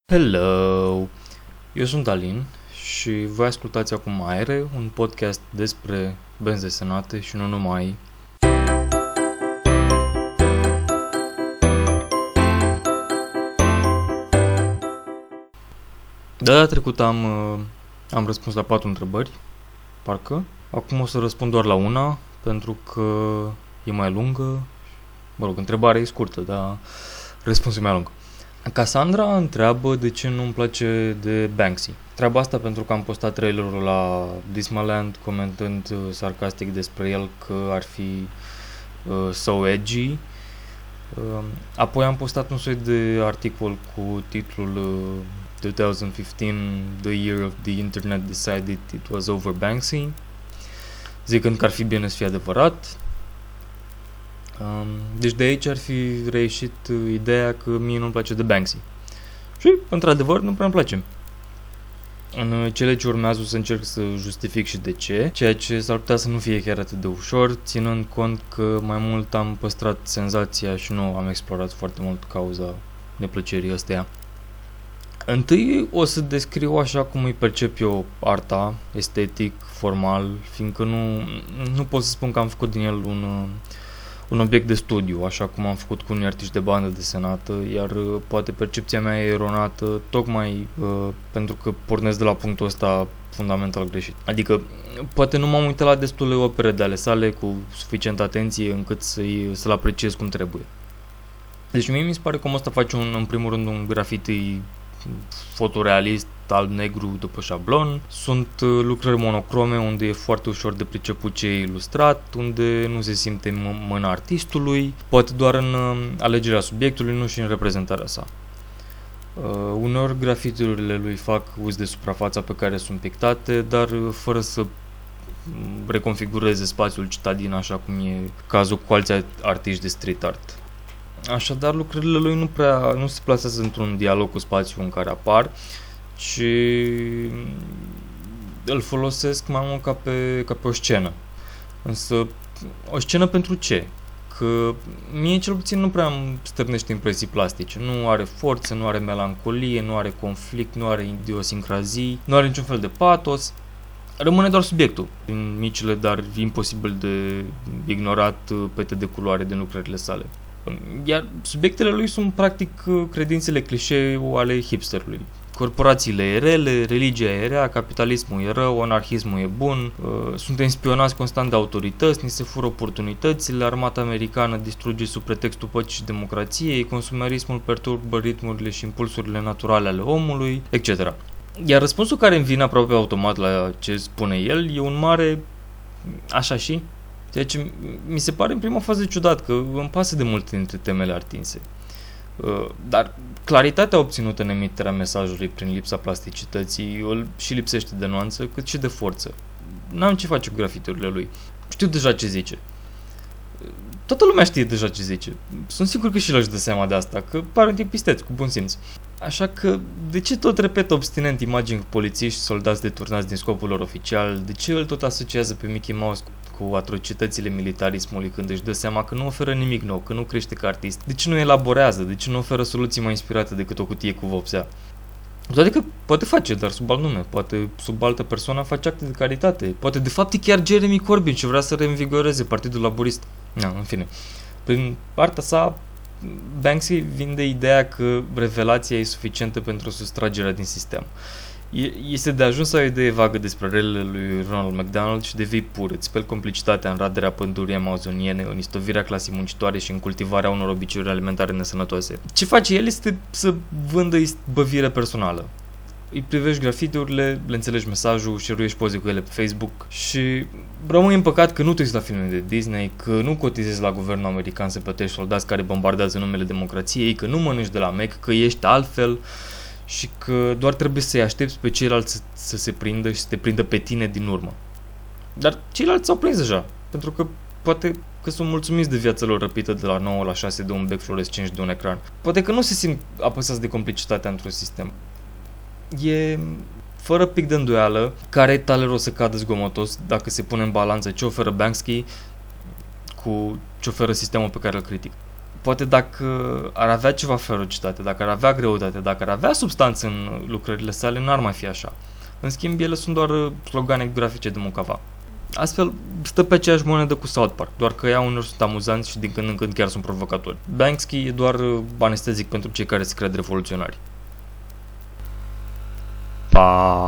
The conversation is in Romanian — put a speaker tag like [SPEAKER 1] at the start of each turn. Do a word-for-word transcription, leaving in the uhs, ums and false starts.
[SPEAKER 1] Hello! Eu sunt Alin și voi ascultați acum Aere, un podcast despre benzi desenate și nu numai. Data trecută am, am răspuns la patru întrebări, parcă. Acum o să răspund doar la una, pentru că e mai lungă. Mă rog, întrebarea e scurtă, dar răspunsul e mai lung. Cassandra întreabă de ce nu-mi place de Banksy. Treaba asta pentru că am postat trailerul la Dismaland comentând uh, sarcastic despre el că ar fi uh, so edgy. Uh, apoi am postat un soi de articol cu titlul uh, twenty fifteen, The Year of the Internet Decided It Was Over Banksy, zicând că ar fi bine să fie adevărat. Um, deci de aici ar fi reieșit uh, ideea că mie nu-mi place de Banksy. Și, într-adevăr, nu prea îmi place. În uh, cele ce urmează o să încerc să justific și de ce, ceea ce s-ar putea să nu fie chiar atât de ușor, ținând cont că mai mult am păstrat senzația și nu am explorat foarte mult cauza neplăcerii astea. Întâi o să descriu așa cum îi percep eu arta, estetic, formal, fiindcă nu, nu pot să spun că am făcut din el un... Uh, un obiect de studiu, așa cum am făcut cu unii artiști de bandă desenată, iar uh, poate percepția mea e eronată tocmai uh, pentru că pornesc de la punctul ăsta fundamental greșit. Adică, poate nu m-am uitat la destule opere de ale sale cu suficientă atenție încât să-i, să-l apreciez cum trebuie. Deci mie mi se pare că omul ăsta face un, în primul rând un graffiti fotorealist, alb-negru după șablon. Sunt uh, lucrări monocrome unde e foarte ușor de priceput ce e ilustrat, unde nu se simte m- mâna artistului, poate doar în uh, alegerea subiectului, nu și în reprezentarea sa. Uh, uneori grafiturile lui fac uz de suprafața pe care sunt pictate, dar uh, fără să reconfigureze spațiul citadin așa cum e cazul cu alți artiști de street art. Așadar, lucrările lui nu prea nu se plasează într-un dialog cu spațiul în care apar, ci îl folosesc mai mult ca pe, ca pe o scenă. Însă, o scenă pentru ce? Că mie cel puțin nu prea îmi stârnește impresii plastice. Nu are forță, nu are melancolie, nu are conflict, nu are idiosincrazii, nu are niciun fel de patos. Rămâne doar subiectul, în micile, dar imposibil de ignorat pete de culoare din lucrările sale. Iar subiectele lui sunt practic credințele clișeu ale hipsterului. Corporațiile e rele, religia e rea, capitalismul e rău, anarhismul e bun, suntem spionați constant de autorități, ni se fură oportunitățile, armata americană distruge sub pretextul păcii și democrației, consumerismul perturbă ritmurile și impulsurile naturale ale omului, et cetera. Iar răspunsul care îmi vine aproape automat la ce spune el e un mare așa și? Ceea ce mi se pare în prima fază ciudat, că îmi pasă de multe dintre temele atinse. Dar claritatea obținută în emiterea mesajului prin lipsa plasticității îl și lipsește de nuanță, cât și de forță. N-am ce face cu grafiturile lui. Știu deja ce zice. Toată lumea știe deja ce zice. Sunt sigur că și el își dă seama de asta, că pare un tip isteț, cu bun simț. Așa că, de ce tot repetă obstinent imagini cu polițiști și soldați deturnați din scopul lor oficial? De ce îl tot asociază pe Mickey Mouse cu atrocitățile militarismului când își dă seama că nu oferă nimic nou, că nu crește ca artist? De ce nu elaborează? De ce nu oferă soluții mai inspirate decât o cutie cu vopsea? Toate că poate face, dar sub alt nume, poate sub altă persoană face acte de caritate, poate de fapt e chiar Jeremy Corbyn și vrea să reînvigoreze Partidul Laborist. Na, în fine, prin partea sa, Banksy vinde ideea că revelația e suficientă pentru sustragerea din sistem. Este de ajuns să ai o idee vagă despre relele lui Ronald McDonald și devii pur, îți speli complicitatea în raderea pândurii amazoniene, în istovirea clasei muncitoare și în cultivarea unor obiceiuri alimentare nesănătoase. Ce face el este să vândă băvire personală. Îi privești grafiturile, le înțelegi mesajul, share-uiești poze cu ele pe Facebook și rămâi împăcat că nu te uiți la filme de Disney, că nu cotizezi la guvernul american să plătești soldați care bombardează numele democrației, că nu mănânci de la Mac, că ești altfel și că doar trebuie să-i aștepți pe ceilalți să, să se prindă și să te prindă pe tine din urmă. Dar ceilalți s-au prins deja, pentru că poate că sunt mulțumiți de viața lor răpită de la nouă la șase de un bec fluorescent și de un ecran. Poate că nu se simt apăsați de complicitatea într-un sistem. E fără pic de îndoială care tale rost să cadă zgomotos dacă se pune în balanță ce oferă Banksy cu ce oferă sistemul pe care îl critic. Poate dacă ar avea ceva ferocitate, dacă ar avea greutate, dacă ar avea substanță în lucrările sale, n-ar mai fi așa. În schimb, ele sunt doar slogane grafice de mucava. Astfel, stă pe aceeași monedă cu South Park, doar că ea uneori sunt amuzanți și din când în când chiar sunt provocatori. Banksy e doar anestezic pentru cei care se cred revoluționari. Pa!